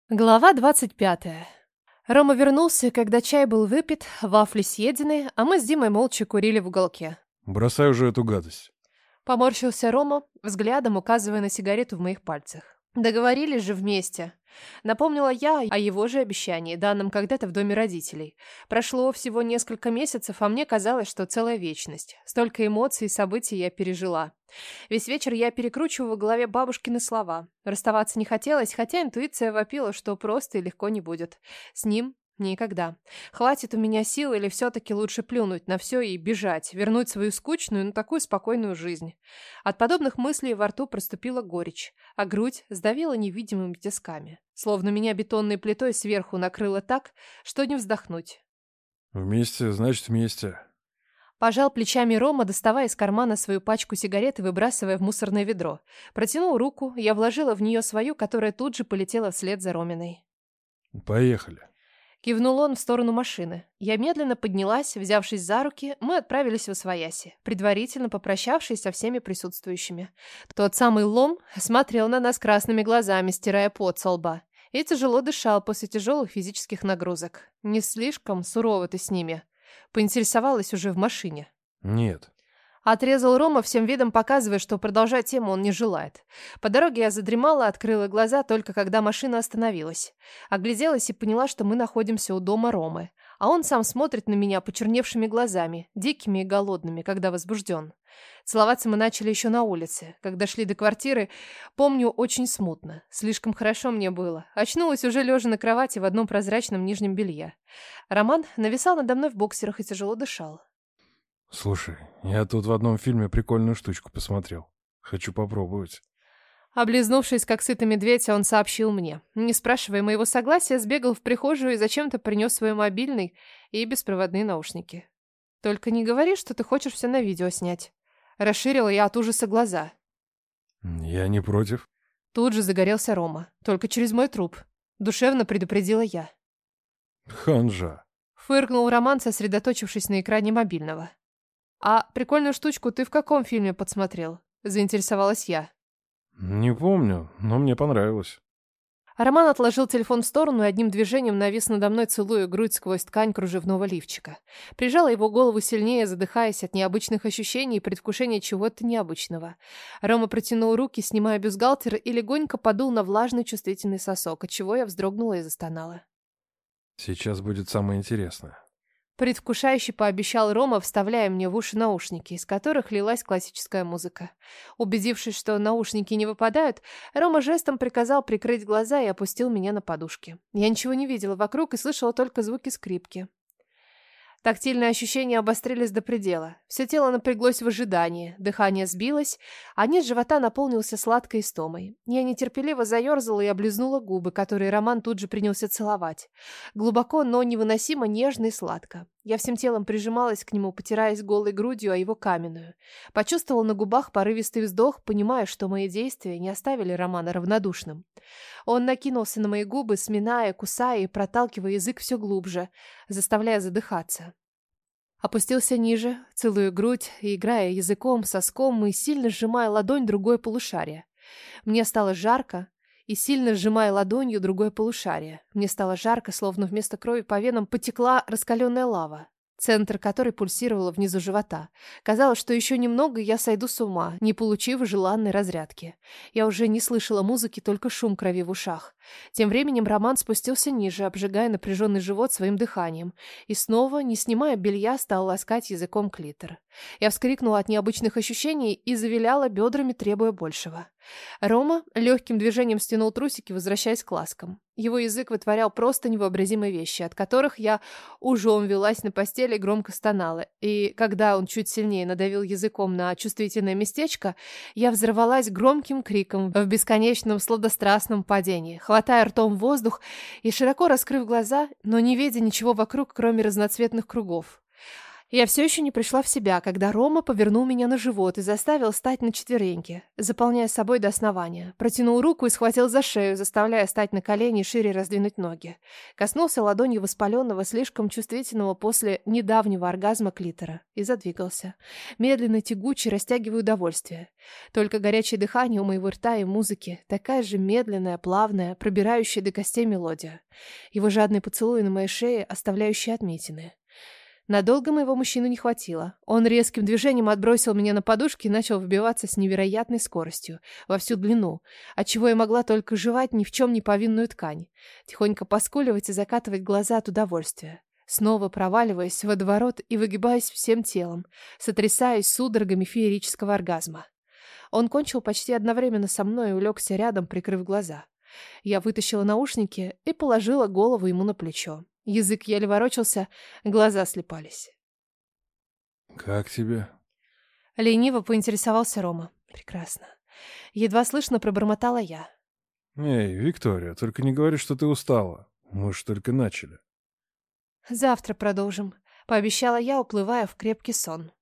Глава 25. Рома вернулся, когда чай был выпит, вафли съедены, а мы с Димой молча курили в уголке. Бросай уже эту гадость. Поморщился Рома, взглядом указывая на сигарету в моих пальцах. Договорились же вместе. Напомнила я о его же обещании, данном когда-то в доме родителей. Прошло всего несколько месяцев, а мне казалось, что целая вечность. Столько эмоций и событий я пережила. Весь вечер я перекручивала в голове бабушкины слова. Расставаться не хотелось, хотя интуиция вопила, что просто и легко не будет. С ним никогда. Хватит у меня сил или все-таки лучше плюнуть на все и бежать, вернуть свою скучную, но такую спокойную жизнь. От подобных мыслей во рту проступила горечь, а грудь сдавила невидимыми тисками. Словно меня бетонной плитой сверху накрыло так, что не вздохнуть. Вместе, значит, вместе. Пожал плечами Рома, доставая из кармана свою пачку сигарет и выбрасывая в мусорное ведро. Протянул руку, я вложила в нее свою, которая тут же полетела вслед за Роминой. Поехали. Кивнул он в сторону машины. Я медленно поднялась, взявшись за руки, мы отправились в Освояси, предварительно попрощавшись со всеми присутствующими. Тот самый лом смотрел на нас красными глазами, стирая пот со лба, и тяжело дышал после тяжелых физических нагрузок. Не слишком сурово ты с ними? Поинтересовалась уже в машине. Нет. Отрезал Рома, всем видом показывая, что продолжать тему он не желает. По дороге я задремала, открыла глаза только когда машина остановилась. Огляделась и поняла, что мы находимся у дома Ромы. А он сам смотрит на меня почерневшими глазами, дикими и голодными, когда возбужден. Целоваться мы начали еще на улице. Когда шли до квартиры, помню очень смутно. Слишком хорошо мне было. Очнулась уже лежа на кровати в одном прозрачном нижнем белье. Роман нависал надо мной в боксерах и тяжело дышал. Слушай, я тут в одном фильме прикольную штучку посмотрел. Хочу попробовать. Облизнувшись, как сытый медведь, он сообщил мне. Не спрашивая моего согласия, сбегал в прихожую и зачем-то принес свой мобильный и беспроводные наушники. «Только не говори, что ты хочешь все на видео снять». Расширила я от ужаса глаза. Я не против. Тут же загорелся Рома. Только через мой труп. Душевно предупредила я. Ханжа. Фыркнул Роман, сосредоточившись на экране мобильного. «А прикольную штучку ты в каком фильме подсмотрел?» Заинтересовалась я. Не помню, но мне понравилось. Роман отложил телефон в сторону и одним движением навис надо мной, целуя грудь сквозь ткань кружевного лифчика. Прижала его голову сильнее, задыхаясь от необычных ощущений и предвкушения чего-то необычного. Рома протянул руки, снимая бюстгальтер, и легонько подул на влажный чувствительный сосок, отчего я вздрогнула и застонала. Сейчас будет самое интересное. Предвкушающе пообещал Рома, вставляя мне в уши наушники, из которых лилась классическая музыка. Убедившись, что наушники не выпадают, Рома жестом приказал прикрыть глаза и опустил меня на подушки. Я ничего не видела вокруг и слышала только звуки скрипки. Тактильные ощущения обострились до предела. Все тело напряглось в ожидании, дыхание сбилось, а низ живота наполнился сладкой истомой. Я нетерпеливо заерзала и облизнула губы, которые Роман тут же принялся целовать. Глубоко, но невыносимо нежно и сладко. Я всем телом прижималась к нему, потираясь голой грудью о его каменную. Почувствовала на губах порывистый вздох, понимая, что мои действия не оставили Романа равнодушным. Он накинулся на мои губы, сминая, кусая и проталкивая язык все глубже, заставляя задыхаться. Опустился ниже, целуя грудь и играя языком, соском и сильно сжимая ладонь другое полушарие. Мне стало жарко, и сильно сжимая ладонью другое полушарие. Мне стало жарко, словно вместо крови по венам потекла раскаленная лава, центр которой пульсировала внизу живота. Казалось, что еще немного, и я сойду с ума, не получив желанной разрядки. Я уже не слышала музыки, только шум крови в ушах. Тем временем Роман спустился ниже, обжигая напряженный живот своим дыханием, и снова, не снимая белья, стал ласкать языком клитор. Я вскрикнула от необычных ощущений и завиляла бедрами, требуя большего. Рома легким движением стянул трусики, возвращаясь к ласкам. Его язык вытворял просто невообразимые вещи, от которых я ужом велась на постели и громко стонала. И когда он чуть сильнее надавил языком на чувствительное местечко, я взорвалась громким криком в бесконечном сладострастном падении, хватая ртом воздух и широко раскрыв глаза, но не видя ничего вокруг, кроме разноцветных кругов. Я все еще не пришла в себя, когда Рома повернул меня на живот и заставил встать на четвереньки, заполняя собой до основания. Протянул руку и схватил за шею, заставляя встать на колени и шире раздвинуть ноги. Коснулся ладонью воспаленного, слишком чувствительного после недавнего оргазма клитора и задвигался. Медленно, тягуче, растягивая удовольствие. Только горячее дыхание у моего рта и музыки, такая же медленная, плавная, пробирающая до костей мелодия. Его жадный поцелуй на моей шее, оставляющий отметины. Надолго моего мужчину не хватило. Он резким движением отбросил меня на подушки и начал вбиваться с невероятной скоростью, во всю длину, отчего я могла только жевать ни в чем не повинную ткань, тихонько поскуливать и закатывать глаза от удовольствия, снова проваливаясь в водоворот и выгибаясь всем телом, сотрясаясь судорогами феерического оргазма. Он кончил почти одновременно со мной и улегся рядом, прикрыв глаза. Я вытащила наушники и положила голову ему на плечо. Язык еле ворочался, глаза слепались. «Как тебе?» Лениво поинтересовался Рома. Прекрасно. Едва слышно пробормотала я. «Эй, Виктория, только не говори, что ты устала. Мы ж только начали». Завтра продолжим, пообещала я, уплывая в крепкий сон.